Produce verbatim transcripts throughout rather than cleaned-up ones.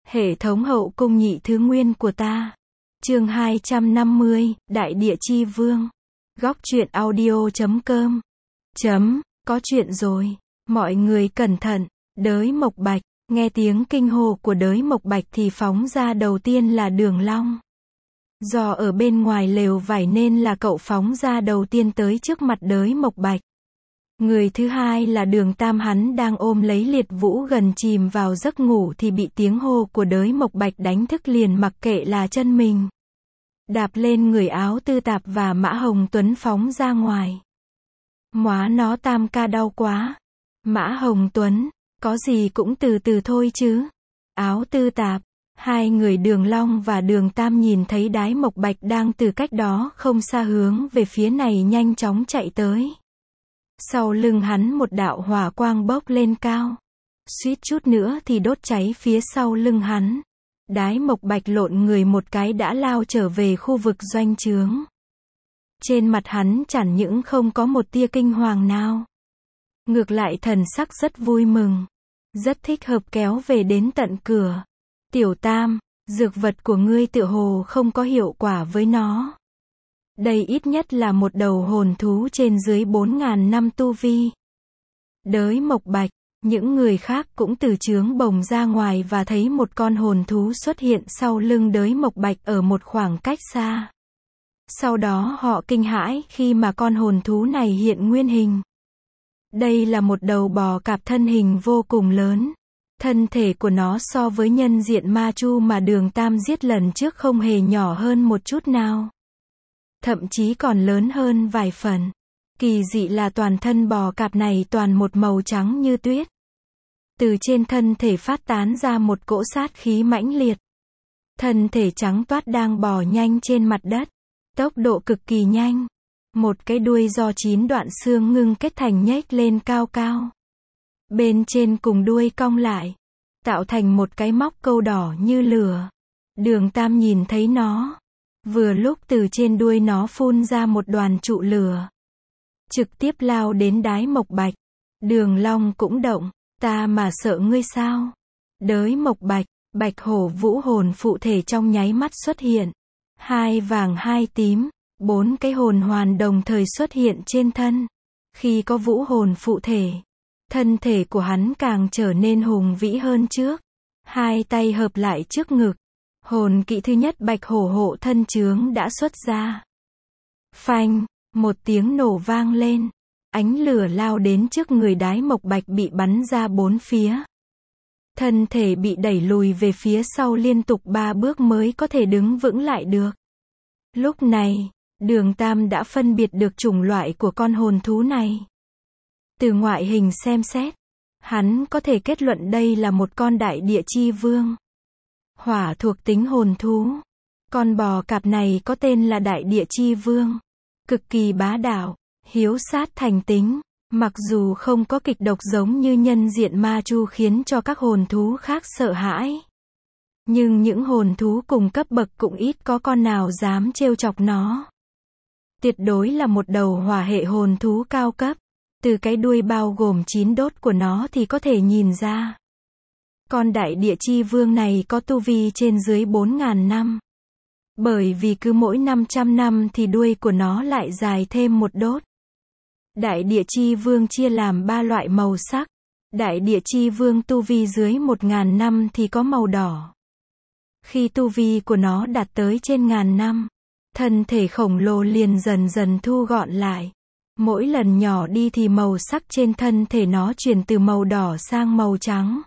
Hệ thống hậu cung nhị thứ nguyên của ta. Chương hai trăm năm mươi, Đại Địa Chi Vương. Góc truyện audio chấm com. Chấm, có chuyện rồi. Mọi người cẩn thận. Đới Mộc Bạch, nghe tiếng kinh hô của Đới Mộc Bạch thì phóng ra đầu tiên là Đường Long. Do ở bên ngoài lều vải nên là cậu phóng ra đầu tiên tới trước mặt Đới Mộc Bạch. Người thứ hai là Đường Tam, hắn đang ôm lấy Liệt Vũ gần chìm vào giấc ngủ thì bị tiếng hô của Đới Mộc Bạch đánh thức, liền mặc kệ là chân mình. Đạp lên người Áo Tư Tạp và Mã Hồng Tuấn phóng ra ngoài. Móa nó Tam ca đau quá. Mã Hồng Tuấn, có gì cũng từ từ thôi chứ. Áo Tư Tạp, hai người Đường Long và Đường Tam nhìn thấy Đái Mộc Bạch đang từ cách đó không xa hướng về phía này nhanh chóng chạy tới. Sau lưng hắn một đạo hỏa quang bốc lên cao. Suýt chút nữa thì đốt cháy phía sau lưng hắn. Đái Mộc Bạch lộn người một cái đã lao trở về khu vực doanh trướng. Trên mặt hắn chẳng những không có một tia kinh hoàng nào. Ngược lại thần sắc rất vui mừng. Rất thích hợp kéo về đến tận cửa. Tiểu Tam, dược vật của ngươi tựa hồ không có hiệu quả với nó. Đây ít nhất là một đầu hồn thú trên dưới bốn ngàn năm tu vi. Đới Mộc Bạch, những người khác cũng từ trướng bồng ra ngoài và thấy một con hồn thú xuất hiện sau lưng Đới Mộc Bạch ở một khoảng cách xa. Sau đó họ kinh hãi khi mà con hồn thú này hiện nguyên hình. Đây là một đầu bò cạp thân hình vô cùng lớn. Thân thể của nó so với nhân diện ma chu mà Đường Tam giết lần trước không hề nhỏ hơn một chút nào. Thậm chí còn lớn hơn vài phần. Kỳ dị là toàn thân bò cạp này toàn một màu trắng như tuyết. Từ trên thân thể phát tán ra một cỗ sát khí mãnh liệt. Thân thể trắng toát đang bò nhanh trên mặt đất. Tốc độ cực kỳ nhanh. Một cái đuôi do chín đoạn xương ngưng kết thành nhếch lên cao cao. Bên trên cùng đuôi cong lại. Tạo thành một cái móc câu đỏ như lửa. Đường Tam nhìn thấy nó. Vừa lúc từ trên đuôi nó phun ra một đoàn trụ lửa. Trực tiếp lao đến Đái Mộc Bạch. Đường Long cũng động. Ta mà sợ ngươi sao? Đới Mộc Bạch, Bạch Hổ Vũ hồn phụ thể trong nháy mắt xuất hiện. Hai vàng hai tím, bốn cái hồn hoàn đồng thời xuất hiện trên thân. Khi có vũ hồn phụ thể, thân thể của hắn càng trở nên hùng vĩ hơn trước. Hai tay hợp lại trước ngực. Hồn kỵ thứ nhất Bạch Hổ hộ thân chướng đã xuất ra. Phanh, một tiếng nổ vang lên. Ánh lửa lao đến trước người Đái Mộc Bạch bị bắn ra bốn phía. Thân thể bị đẩy lùi về phía sau liên tục ba bước mới có thể đứng vững lại được. Lúc này, Đường Tam đã phân biệt được chủng loại của con hồn thú này. Từ ngoại hình xem xét, hắn có thể kết luận đây là một con Đại Địa Chi Vương. Hỏa thuộc tính hồn thú. Con bò cạp này có tên là Đại Địa Chi Vương. Cực kỳ bá đạo, hiếu sát thành tính. Mặc dù không có kịch độc giống như nhân diện ma chu khiến cho các hồn thú khác sợ hãi. Nhưng những hồn thú cùng cấp bậc cũng ít có con nào dám trêu chọc nó. Tuyệt đối là một đầu hỏa hệ hồn thú cao cấp. Từ cái đuôi bao gồm chín đốt của nó thì có thể nhìn ra. Con Đại Địa Chi Vương này có tu vi trên dưới bốn ngàn năm. Bởi vì cứ mỗi năm trăm năm thì đuôi của nó lại dài thêm một đốt. Đại Địa Chi Vương chia làm ba loại màu sắc. Đại Địa Chi Vương tu vi dưới một ngàn năm thì có màu đỏ. Khi tu vi của nó đạt tới trên ngàn năm, thân thể khổng lồ liền dần dần thu gọn lại. Mỗi lần nhỏ đi thì màu sắc trên thân thể nó chuyển từ màu đỏ sang màu trắng.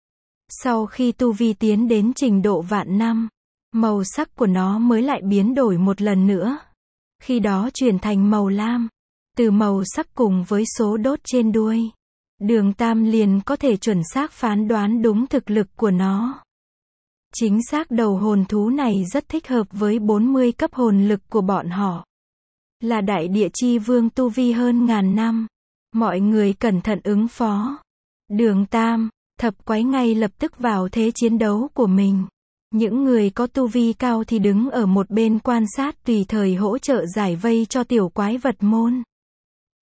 Sau khi tu vi tiến đến trình độ vạn năm, màu sắc của nó mới lại biến đổi một lần nữa. Khi đó chuyển thành màu lam. Từ màu sắc cùng với số đốt trên đuôi, Đường Tam liền có thể chuẩn xác phán đoán đúng thực lực của nó. Chính xác đầu hồn thú này rất thích hợp với bốn mươi cấp hồn lực của bọn họ. Là Đại Địa Chi Vương tu vi hơn ngàn năm. Mọi người cẩn thận ứng phó. Đường Tam, Thập Quái ngay lập tức vào thế chiến đấu của mình. Những người có tu vi cao thì đứng ở một bên quan sát tùy thời hỗ trợ giải vây cho tiểu quái vật môn.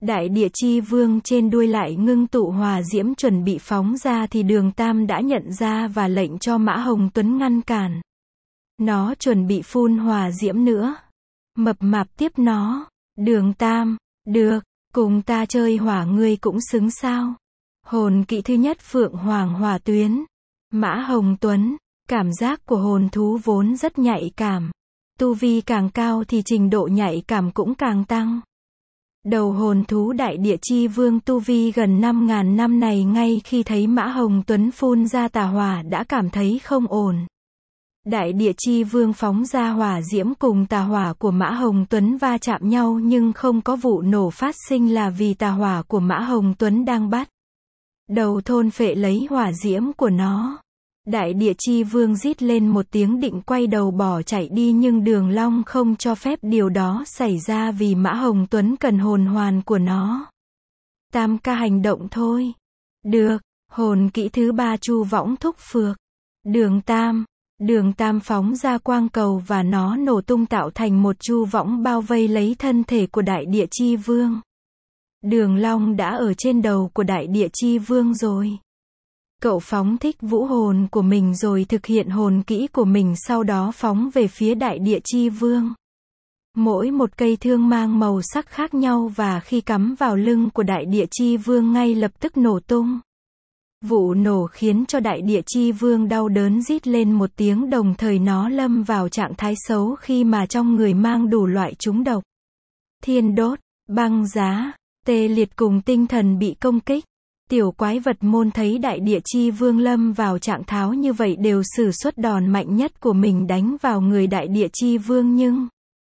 Đại địa chi vương trên đuôi lại ngưng tụ hỏa diễm chuẩn bị phóng ra thì Đường Tam đã nhận ra và lệnh cho Mã Hồng Tuấn ngăn cản. Nó chuẩn bị phun hỏa diễm nữa. Mập mạp tiếp nó. Đường Tam, được, cùng ta chơi hỏa ngươi cũng xứng sao. Hồn kỹ thứ nhất Phượng Hoàng Hỏa Tuyến. Mã Hồng Tuấn, cảm giác của hồn thú vốn rất nhạy cảm. Tu vi càng cao thì trình độ nhạy cảm cũng càng tăng. Đầu hồn thú đại địa chi vương tu vi gần năm ngàn năm này ngay khi thấy Mã Hồng Tuấn phun ra tà hỏa đã cảm thấy không ổn. Đại địa chi vương phóng ra hỏa diễm cùng tà hỏa của Mã Hồng Tuấn va chạm nhau nhưng không có vụ nổ phát sinh là vì tà hỏa của Mã Hồng Tuấn đang bắt đầu thôn phệ lấy hỏa diễm của nó. Đại địa chi vương rít lên một tiếng định quay đầu bỏ chạy đi nhưng Đường Long không cho phép điều đó xảy ra vì Mã Hồng Tuấn cần hồn hoàn của nó. Tam ca hành động thôi. Được, hồn kỹ thứ ba Chu Võng Thúc Phược. Đường Tam, Đường Tam phóng ra quang cầu và nó nổ tung tạo thành một chu võng bao vây lấy thân thể của đại địa chi vương. Đường Long đã ở trên đầu của đại địa chi vương rồi. Cậu phóng thích vũ hồn của mình rồi thực hiện hồn kỹ của mình sau đó phóng về phía đại địa chi vương. Mỗi một cây thương mang màu sắc khác nhau và khi cắm vào lưng của đại địa chi vương ngay lập tức nổ tung. Vụ nổ khiến cho đại địa chi vương đau đớn rít lên một tiếng đồng thời nó lâm vào trạng thái xấu khi mà trong người mang đủ loại trúng độc. Thiên đốt, băng giá, tê liệt cùng tinh thần bị công kích. Tiểu quái vật môn thấy đại địa chi vương lâm vào trạng thái như vậy đều sử xuất đòn mạnh nhất của mình đánh vào người đại địa chi vương nhưng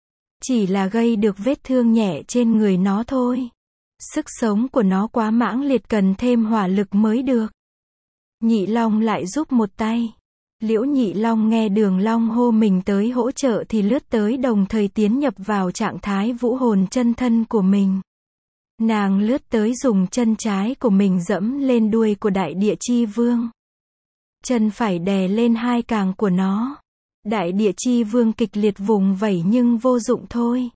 chỉ là gây được vết thương nhẹ trên người nó thôi. Sức sống của nó quá mãng liệt cần thêm hỏa lực mới được. Nhị Long lại giúp một tay. Liễu Nhị Long nghe Đường Long hô mình tới hỗ trợ thì lướt tới đồng thời tiến nhập vào trạng thái vũ hồn chân thân của mình. Nàng lướt tới dùng chân trái của mình dẫm lên đuôi của đại địa chi vương. Chân phải đè lên hai càng của nó. Đại địa chi vương kịch liệt vùng vẫy nhưng vô dụng thôi.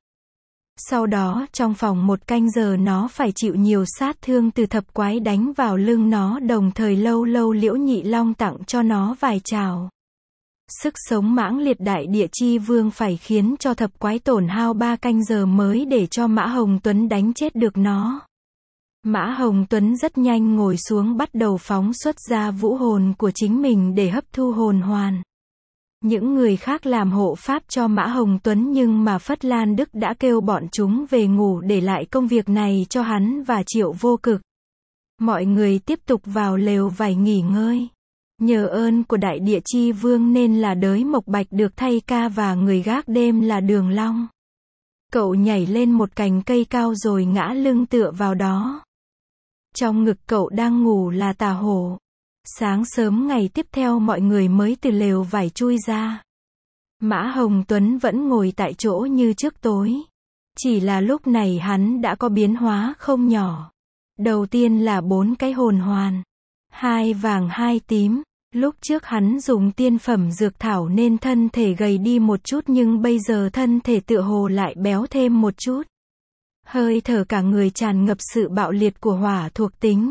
Sau đó trong vòng một canh giờ nó phải chịu nhiều sát thương từ thập quái đánh vào lưng nó đồng thời lâu lâu Liễu Nhị Long tặng cho nó vài trào. Sức sống mãng liệt đại địa chi vương phải khiến cho thập quái tổn hao ba canh giờ mới để cho Mã Hồng Tuấn đánh chết được nó. Mã Hồng Tuấn rất nhanh ngồi xuống bắt đầu phóng xuất ra vũ hồn của chính mình để hấp thu hồn hoàn. Những người khác làm hộ pháp cho Mã Hồng Tuấn nhưng mà Phất Lan Đức đã kêu bọn chúng về ngủ để lại công việc này cho hắn và Triệu Vô Cực. Mọi người tiếp tục vào lều vải nghỉ ngơi. Nhờ ơn của đại địa chi vương nên là Đới Mộc Bạch được thay ca và người gác đêm là Đường Long. Cậu nhảy lên một cành cây cao rồi ngã lưng tựa vào đó. Trong ngực cậu đang ngủ là Tà Hổ. Sáng sớm ngày tiếp theo mọi người mới từ lều vải chui ra. Mã Hồng Tuấn vẫn ngồi tại chỗ như trước tối. Chỉ là lúc này hắn đã có biến hóa không nhỏ. Đầu tiên là bốn cái hồn hoàn. Hai vàng hai tím. Lúc trước hắn dùng tiên phẩm dược thảo nên thân thể gầy đi một chút nhưng bây giờ thân thể tựa hồ lại béo thêm một chút. Hơi thở cả người tràn ngập sự bạo liệt của hỏa thuộc tính.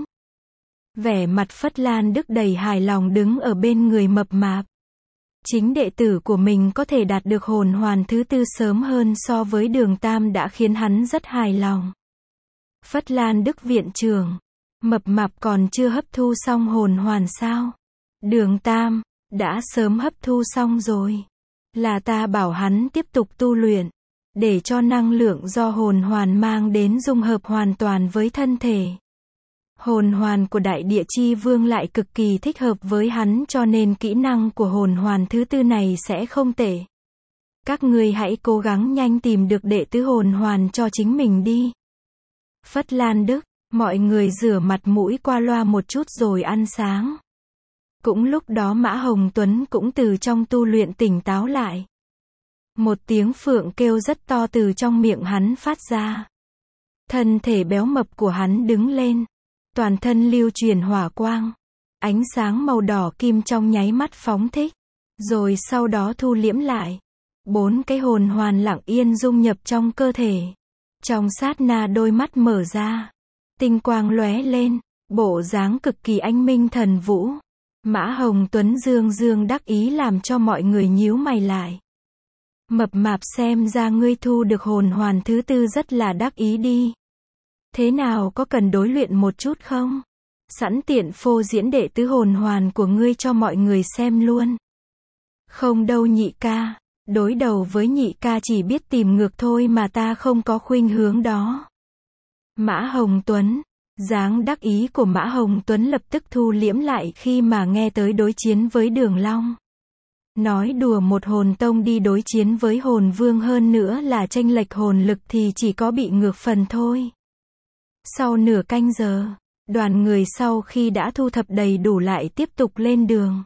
Vẻ mặt Phất Lan Đức đầy hài lòng đứng ở bên người mập mạp. Chính đệ tử của mình có thể đạt được hồn hoàn thứ tư sớm hơn so với Đường Tam đã khiến hắn rất hài lòng. Phất Lan Đức viện trưởng, mập mạp còn chưa hấp thu xong hồn hoàn sao? Đường Tam, đã sớm hấp thu xong rồi. Là ta bảo hắn tiếp tục tu luyện, để cho năng lượng do hồn hoàn mang đến dung hợp hoàn toàn với thân thể. Hồn hoàn của đại địa chi vương lại cực kỳ thích hợp với hắn cho nên kỹ năng của hồn hoàn thứ tư này sẽ không tệ. Các ngươi hãy cố gắng nhanh tìm được đệ tứ hồn hoàn cho chính mình đi. Phất Lan Đức, mọi người rửa mặt mũi qua loa một chút rồi ăn sáng. Cũng lúc đó Mã Hồng Tuấn cũng từ trong tu luyện tỉnh táo lại. Một tiếng phượng kêu rất to từ trong miệng hắn phát ra. Thân thể béo mập của hắn đứng lên. Toàn thân lưu truyền hỏa quang. Ánh sáng màu đỏ kim trong nháy mắt phóng thích. Rồi sau đó thu liễm lại. Bốn cái hồn hoàn lặng yên dung nhập trong cơ thể. Trong sát na đôi mắt mở ra, tinh quang lóe lên, bộ dáng cực kỳ anh minh thần vũ. Mã Hồng Tuấn dương dương đắc ý làm cho mọi người nhíu mày lại. Mập mạp, xem ra ngươi thu được hồn hoàn thứ tư rất là đắc ý đi. Thế nào, có cần đối luyện một chút không? Sẵn tiện phô diễn đệ tứ hồn hoàn của ngươi cho mọi người xem luôn. Không đâu nhị ca, đối đầu với nhị ca chỉ biết tìm ngược thôi mà ta không có khuynh hướng đó. Mã Hồng Tuấn, dáng đắc ý của Mã Hồng Tuấn lập tức thu liễm lại khi mà nghe tới đối chiến với Đường Long. Nói đùa một hồn tông đi đối chiến với hồn vương, hơn nữa là chênh lệch hồn lực thì chỉ có bị ngược phần thôi. Sau nửa canh giờ, đoàn người sau khi đã thu thập đầy đủ lại tiếp tục lên đường.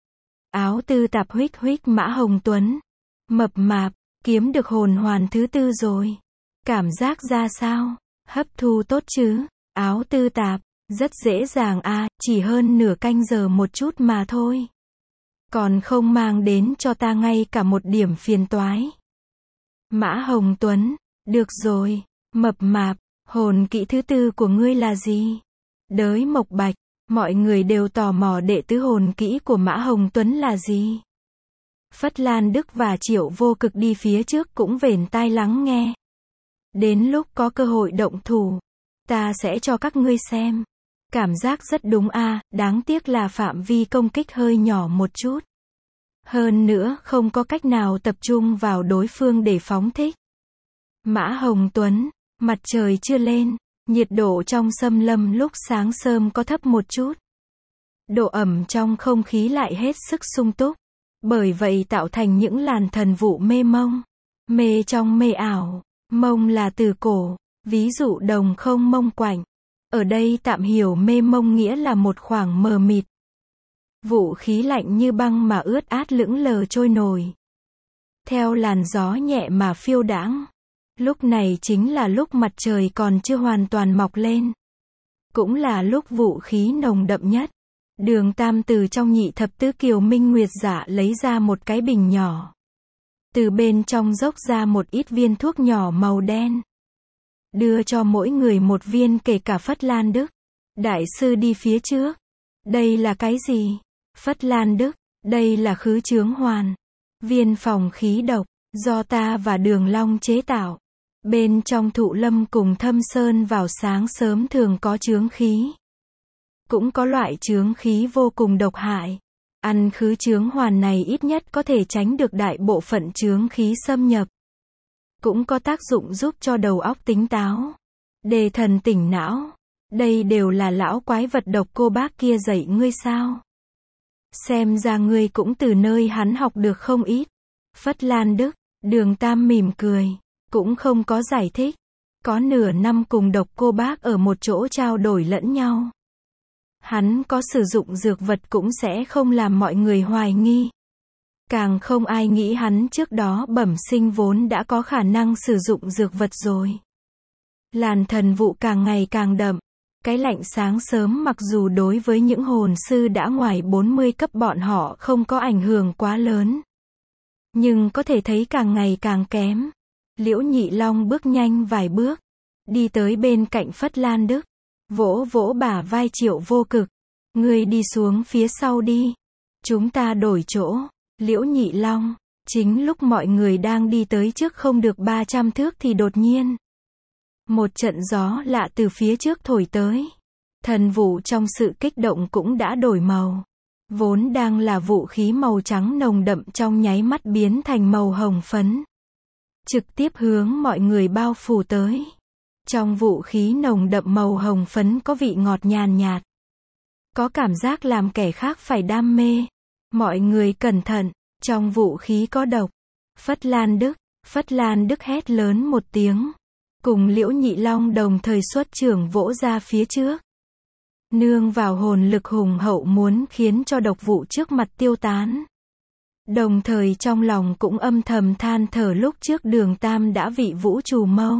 Áo tư tạp huých huých Mã Hồng Tuấn. Mập mạp, kiếm được hồn hoàn thứ tư rồi. Cảm giác ra sao? Hấp thu tốt chứ? Áo tư tạp, rất dễ dàng à, chỉ hơn nửa canh giờ một chút mà thôi. Còn không mang đến cho ta ngay cả một điểm phiền toái. Mã Hồng Tuấn, được rồi, mập mạp, hồn kỹ thứ tư của ngươi là gì? Đới Mộc Bạch, mọi người đều tò mò đệ tứ hồn kỹ của Mã Hồng Tuấn là gì? Phất Lan Đức và Triệu Vô Cực đi phía trước cũng vển tai lắng nghe. Đến lúc có cơ hội động thủ, ta sẽ cho các ngươi xem. Cảm giác rất đúng a, đáng tiếc là phạm vi công kích hơi nhỏ một chút. Hơn nữa không có cách nào tập trung vào đối phương để phóng thích. Mã Hồng Tuấn, mặt trời chưa lên, nhiệt độ trong xâm lâm lúc sáng sớm có thấp một chút. Độ ẩm trong không khí lại hết sức sung túc. Bởi vậy tạo thành những làn thần vụ mê mông. Mê trong mê ảo. Mông là từ cổ, ví dụ đồng không mông quạnh. Ở đây tạm hiểu mê mông nghĩa là một khoảng mờ mịt. Vũ khí lạnh như băng mà ướt át lững lờ trôi nổi. Theo làn gió nhẹ mà phiêu đãng. Lúc này chính là lúc mặt trời còn chưa hoàn toàn mọc lên. Cũng là lúc vũ khí nồng đậm nhất. Đường Tam từ trong nhị thập tứ kiều minh nguyệt dạ lấy ra một cái bình nhỏ. Từ bên trong dốc ra một ít viên thuốc nhỏ màu đen. Đưa cho mỗi người một viên, kể cả Phất Lan Đức. Đại sư đi phía trước. Đây là cái gì? Phất Lan Đức, đây là khứ chướng hoàn. Viên phòng khí độc, do ta và Đường Long chế tạo. Bên trong Thụ Lâm cùng Thâm Sơn vào sáng sớm thường có chướng khí. Cũng có loại chướng khí vô cùng độc hại. Ăn khứ chướng hoàn này ít nhất có thể tránh được đại bộ phận chướng khí xâm nhập. Cũng có tác dụng giúp cho đầu óc tỉnh táo. Đề thần tỉnh não. Đây đều là lão quái vật độc cô bác kia dạy ngươi sao? Xem ra ngươi cũng từ nơi hắn học được không ít. Phất Lan Đức, Đường Tam mỉm cười. Cũng không có giải thích. Có nửa năm cùng độc cô bác ở một chỗ trao đổi lẫn nhau. Hắn có sử dụng dược vật cũng sẽ không làm mọi người hoài nghi. Càng không ai nghĩ hắn trước đó bẩm sinh vốn đã có khả năng sử dụng dược vật rồi. Làn thần vụ càng ngày càng đậm. Cái lạnh sáng sớm mặc dù đối với những hồn sư đã ngoài bốn mươi cấp bọn họ không có ảnh hưởng quá lớn. Nhưng có thể thấy càng ngày càng kém. Liễu Nhị Long bước nhanh vài bước. Đi tới bên cạnh Phất Lan Đức. Vỗ vỗ bả vai Triệu Vô Cực. Ngươi đi xuống phía sau đi. Chúng ta đổi chỗ. Liễu Nhị Long. Chính lúc mọi người đang đi tới trước không được ba trăm thước thì đột nhiên. Một trận gió lạ từ phía trước thổi tới. Thần vụ trong sự kích động cũng đã đổi màu. Vốn đang là vũ khí màu trắng nồng đậm trong nháy mắt biến thành màu hồng phấn. Trực tiếp hướng mọi người bao phủ tới. Trong vũ khí nồng đậm màu hồng phấn có vị ngọt nhàn nhạt. Có cảm giác làm kẻ khác phải đam mê. Mọi người cẩn thận, trong vũ khí có độc. Phất Lan Đức, Phất Lan Đức hét lớn một tiếng. Cùng Liễu Nhị Long đồng thời xuất trưởng vỗ ra phía trước. Nương vào hồn lực hùng hậu muốn khiến cho độc vụ trước mặt tiêu tán. Đồng thời trong lòng cũng âm thầm than thở lúc trước Đường Tam đã vị vũ trù mâu.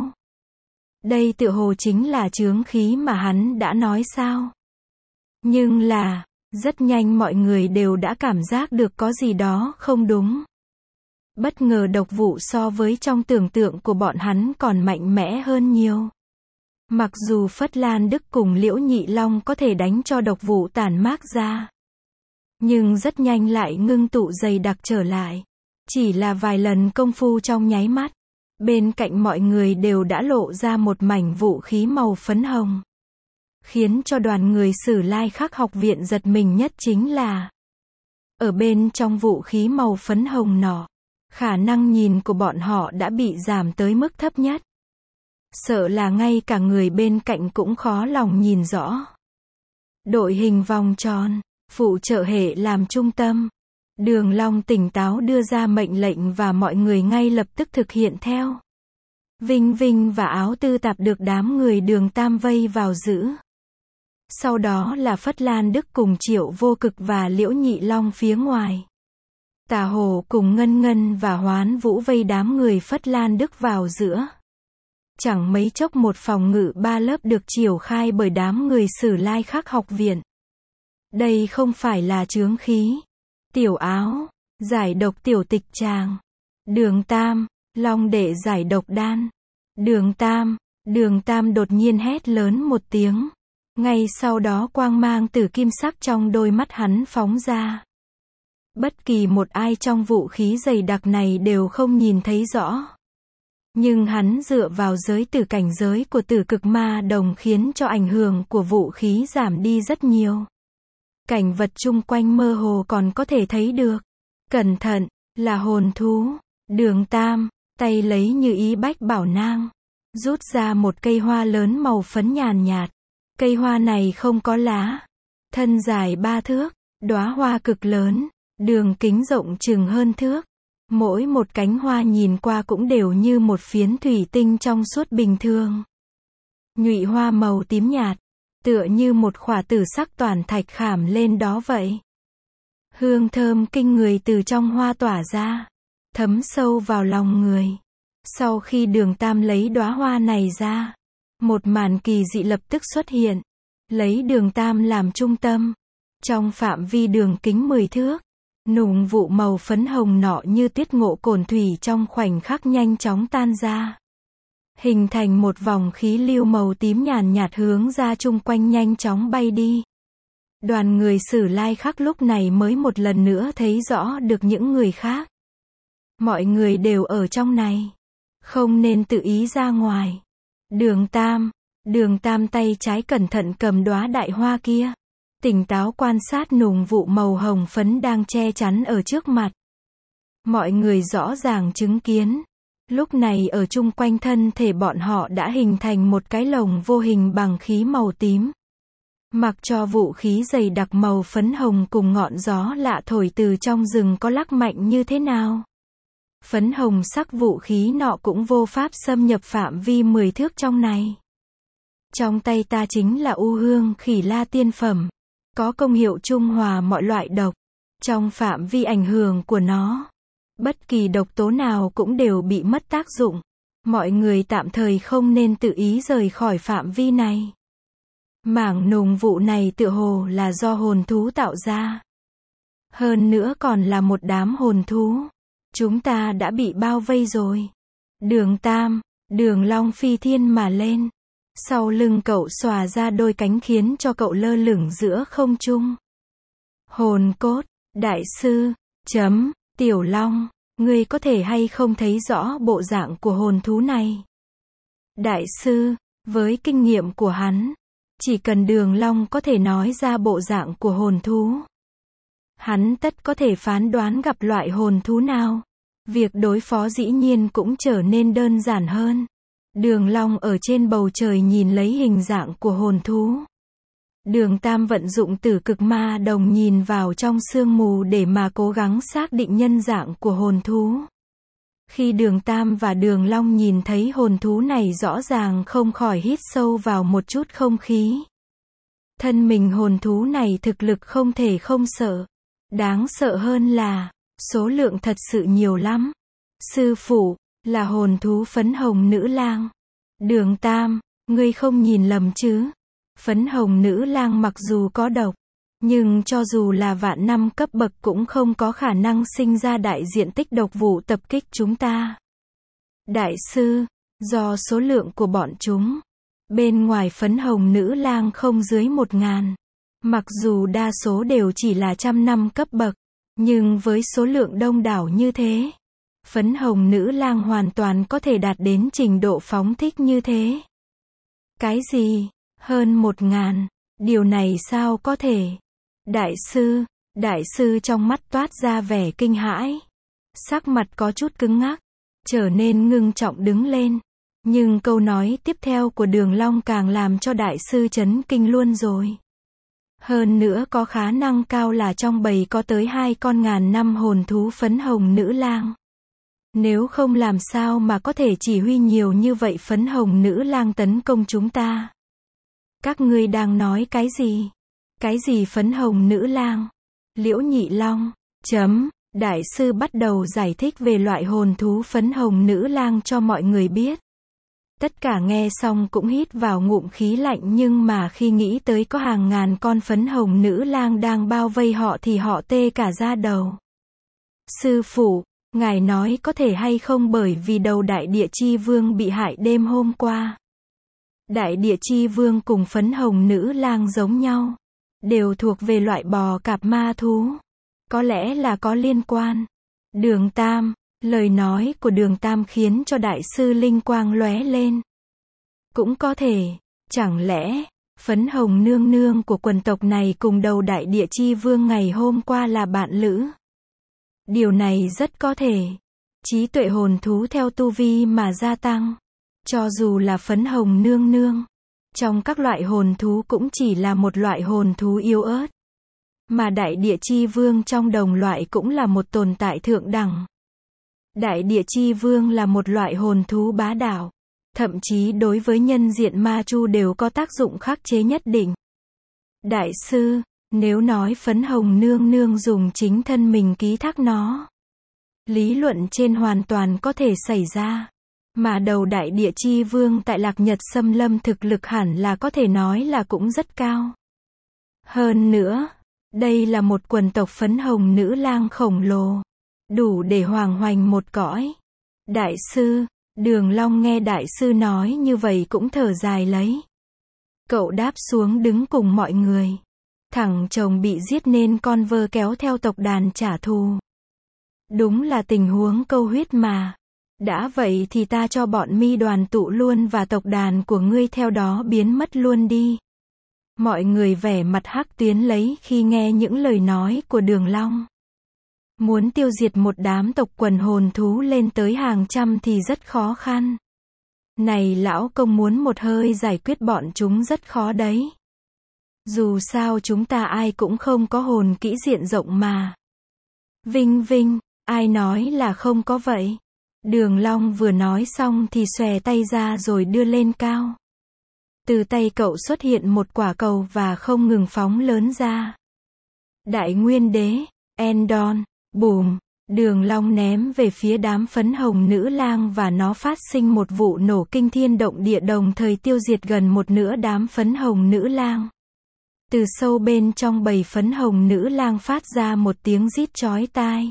Đây tựa hồ chính là chướng khí mà hắn đã nói sao. Nhưng là, rất nhanh mọi người đều đã cảm giác được có gì đó không đúng. Bất ngờ độc vụ so với trong tưởng tượng của bọn hắn còn mạnh mẽ hơn nhiều. Mặc dù Phất Lan Đức cùng Liễu Nhị Long có thể đánh cho độc vụ tản mát ra, nhưng rất nhanh lại ngưng tụ dày đặc trở lại. Chỉ là vài lần công phu trong nháy mắt, bên cạnh mọi người đều đã lộ ra một mảnh vũ khí màu phấn hồng. Khiến cho đoàn người Sử Lai Khắc học viện giật mình nhất chính là, ở bên trong vũ khí màu phấn hồng nọ, khả năng nhìn của bọn họ đã bị giảm tới mức thấp nhất. Sợ là ngay cả người bên cạnh cũng khó lòng nhìn rõ. Đội hình vòng tròn, phụ trợ hệ làm trung tâm. Đường Long tỉnh táo đưa ra mệnh lệnh và mọi người ngay lập tức thực hiện theo. Vinh Vinh và Áo Tư Tạp được đám người Đường Tam vây vào giữ. Sau đó là Phất Lan Đức cùng Triệu Vô Cực và Liễu Nhị Long phía ngoài. Tà Hồ cùng Ngân Ngân và Hoán Vũ vây đám người Phất Lan Đức vào giữa. Chẳng mấy chốc một phòng ngự ba lớp được triển khai bởi đám người Sử Lai Khắc học viện. Đây không phải là chướng khí. Tiểu Áo, giải độc tiểu tịch tràng. Đường Tam, Long đệ giải độc đan. Đường Tam, Đường Tam đột nhiên hét lớn một tiếng. Ngay sau đó quang mang tử kim sắc trong đôi mắt hắn phóng ra. Bất kỳ một ai trong vũ khí dày đặc này đều không nhìn thấy rõ. Nhưng hắn dựa vào giới tử cảnh giới của tử cực ma đồng khiến cho ảnh hưởng của vũ khí giảm đi rất nhiều. Cảnh vật chung quanh mơ hồ còn có thể thấy được. Cẩn thận, là hồn thú. Đường Tam, tay lấy như ý bách bảo nang. Rút ra một cây hoa lớn màu phấn nhàn nhạt. Cây hoa này không có lá. Thân dài ba thước, đóa hoa cực lớn, đường kính rộng chừng hơn thước. Mỗi một cánh hoa nhìn qua cũng đều như một phiến thủy tinh trong suốt bình thường. Nhụy hoa màu tím nhạt, tựa như một khỏa tử sắc toàn thạch khảm lên đó vậy. Hương thơm kinh người từ trong hoa tỏa ra, thấm sâu vào lòng người. Sau khi Đường Tam lấy đóa hoa này ra, một màn kỳ dị lập tức xuất hiện. Lấy Đường Tam làm trung tâm, trong phạm vi đường kính mười thước, nùng vụ màu phấn hồng nọ như tiết ngộ cồn thủy trong khoảnh khắc nhanh chóng tan ra. Hình thành một vòng khí lưu màu tím nhàn nhạt hướng ra chung quanh nhanh chóng bay đi. Đoàn người Sử Lai Khắc lúc này mới một lần nữa thấy rõ được những người khác. Mọi người đều ở trong này. Không nên tự ý ra ngoài. Đường Tam, Đường Tam tay trái cẩn thận cầm đóa đại hoa kia. Tỉnh táo quan sát nùng vụ màu hồng phấn đang che chắn ở trước mặt. Mọi người rõ ràng chứng kiến. Lúc này ở chung quanh thân thể bọn họ đã hình thành một cái lồng vô hình bằng khí màu tím. Mặc cho vũ khí dày đặc màu phấn hồng cùng ngọn gió lạ thổi từ trong rừng có lắc mạnh như thế nào. Phấn hồng sắc vũ khí nọ cũng vô pháp xâm nhập phạm vi mười thước trong này. Trong tay ta chính là U Hương Khỉ La tiên phẩm. Có công hiệu trung hòa mọi loại độc. Trong phạm vi ảnh hưởng của nó, bất kỳ độc tố nào cũng đều bị mất tác dụng. Mọi người tạm thời không nên tự ý rời khỏi phạm vi này. Mảng nùng vụ này tựa hồ là do hồn thú tạo ra. Hơn nữa còn là một đám hồn thú. Chúng ta đã bị bao vây rồi. Đường Tam, Đường Long phi thiên mà lên. Sau lưng cậu xòa ra đôi cánh khiến cho cậu lơ lửng giữa không trung. Hồn cốt, đại sư, chấm, Tiểu Long, ngươi có thể hay không thấy rõ bộ dạng của hồn thú này? Đại sư, với kinh nghiệm của hắn, chỉ cần Đường Long có thể nói ra bộ dạng của hồn thú, hắn tất có thể phán đoán gặp loại hồn thú nào. Việc đối phó dĩ nhiên cũng trở nên đơn giản hơn. Đường Long ở trên bầu trời nhìn lấy hình dạng của hồn thú. Đường Tam vận dụng tử cực ma đồng nhìn vào trong sương mù để mà cố gắng xác định nhân dạng của hồn thú. Khi Đường Tam và Đường Long nhìn thấy hồn thú này rõ ràng không khỏi hít sâu vào một chút không khí. Thân mình hồn thú này thực lực không thể không sợ. Đáng sợ hơn là, số lượng thật sự nhiều lắm. Sư phụ, là hồn thú phấn hồng nữ lang. Đường Tam, ngươi không nhìn lầm chứ? Phấn hồng nữ lang mặc dù có độc, Nhưng cho dù là vạn năm cấp bậc cũng không có khả năng sinh ra đại diện tích độc vụ tập kích chúng ta. Đại sư, do số lượng của bọn chúng, bên ngoài phấn hồng nữ lang không dưới một ngàn. Mặc dù đa số đều chỉ là trăm năm cấp bậc, nhưng với số lượng đông đảo như thế, phấn hồng nữ lang hoàn toàn có thể đạt đến trình độ phóng thích như thế. Cái gì? Hơn một ngàn? Điều này sao có thể? Đại sư, đại sư trong mắt toát ra vẻ kinh hãi. Sắc mặt có chút cứng ngắc, trở nên ngưng trọng đứng lên. Nhưng câu nói tiếp theo của Đường Long càng làm cho đại sư chấn kinh luôn rồi. Hơn nữa có khả năng cao là trong bầy có tới hai con ngàn năm hồn thú phấn hồng nữ lang. Nếu không làm sao mà có thể chỉ huy nhiều như vậy phấn hồng nữ lang tấn công chúng ta. Các ngươi đang nói cái gì? Cái gì phấn hồng nữ lang? Liễu Nhị Long, chấm, đại sư bắt đầu giải thích về loại hồn thú phấn hồng nữ lang cho mọi người biết. Tất cả nghe xong cũng hít vào ngụm khí lạnh, nhưng mà khi nghĩ tới có hàng ngàn con phấn hồng nữ lang đang bao vây họ thì họ tê cả da đầu. Sư phụ, ngài nói có thể hay không bởi vì đầu đại địa chi vương bị hại đêm hôm qua. Đại địa chi vương cùng phấn hồng nữ lang giống nhau, đều thuộc về loại bò cạp ma thú. Có lẽ là có liên quan. Đường Tam, lời nói của Đường Tam khiến cho đại sư linh quang lóe lên. Cũng có thể, chẳng lẽ, phấn hồng nương nương của quần tộc này cùng đầu đại địa chi vương ngày hôm qua là bạn lữ. Điều này rất có thể. Trí tuệ hồn thú theo tu vi mà gia tăng. Cho dù là phấn hồng nương nương, trong các loại hồn thú cũng chỉ là một loại hồn thú yếu ớt. Mà đại địa chi vương trong đồng loại cũng là một tồn tại thượng đẳng. Đại địa chi vương là một loại hồn thú bá đạo. Thậm chí đối với nhân diện ma chu đều có tác dụng khắc chế nhất định. Đại sư, nếu nói phấn hồng nương nương dùng chính thân mình ký thác nó, lý luận trên hoàn toàn có thể xảy ra. Mà đầu đại địa chi vương tại Lạc Nhật Xâm Lâm thực lực hẳn là có thể nói là cũng rất cao. Hơn nữa, đây là một quần tộc phấn hồng nữ lang khổng lồ, đủ để hoàng hoành một cõi. Đại sư, Đường Long nghe đại sư nói như vậy cũng thở dài lấy. Cậu đáp xuống đứng cùng mọi người. Thằng chồng bị giết nên con vơ kéo theo tộc đàn trả thù. Đúng là tình huống câu huyết mà. Đã vậy thì ta cho bọn mi đoàn tụ luôn và tộc đàn của ngươi theo đó biến mất luôn đi. Mọi người vẻ mặt hắc tuyến lấy khi nghe những lời nói của Đường Long. Muốn tiêu diệt một đám tộc quần hồn thú lên tới hàng trăm thì rất khó khăn. Này lão công muốn một hơi giải quyết bọn chúng rất khó đấy. Dù sao chúng ta ai cũng không có hồn kỹ diện rộng mà. Vinh Vinh, ai nói là không có vậy? Đường Long vừa nói xong thì xòe tay ra rồi đưa lên cao. Từ tay cậu xuất hiện một quả cầu và không ngừng phóng lớn ra. Đại Nguyên Đế, Endon, bùm, Đường Long ném về phía đám phấn hồng nữ lang và nó phát sinh một vụ nổ kinh thiên động địa, đồng thời tiêu diệt gần một nửa đám phấn hồng nữ lang. Từ sâu bên trong bầy phấn hồng nữ lang phát ra một tiếng rít chói tai.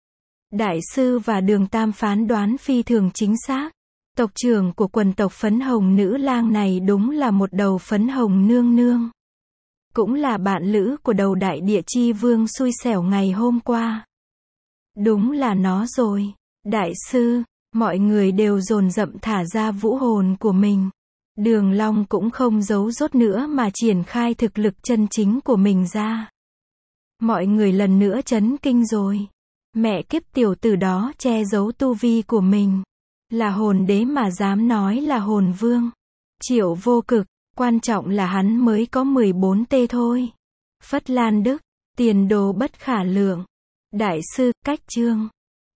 Đại sư và Đường Tam phán đoán phi thường chính xác. Tộc trưởng của quần tộc phấn hồng nữ lang này đúng là một đầu phấn hồng nương nương. Cũng là bạn lữ của đầu đại địa chi vương xui xẻo ngày hôm qua. Đúng là nó rồi. Đại sư, mọi người đều dồn dập thả ra vũ hồn của mình. Đường Long cũng không giấu giốt nữa mà triển khai thực lực chân chính của mình ra. Mọi người lần nữa chấn kinh rồi. Mẹ kiếp, tiểu tử đó che giấu tu vi của mình. Là hồn đế mà dám nói là hồn vương. Triệu Vô Cực, quan trọng là hắn mới có mười bốn tê thôi. Phất Lan Đức, tiền đồ bất khả lượng. Đại sư, cách chương.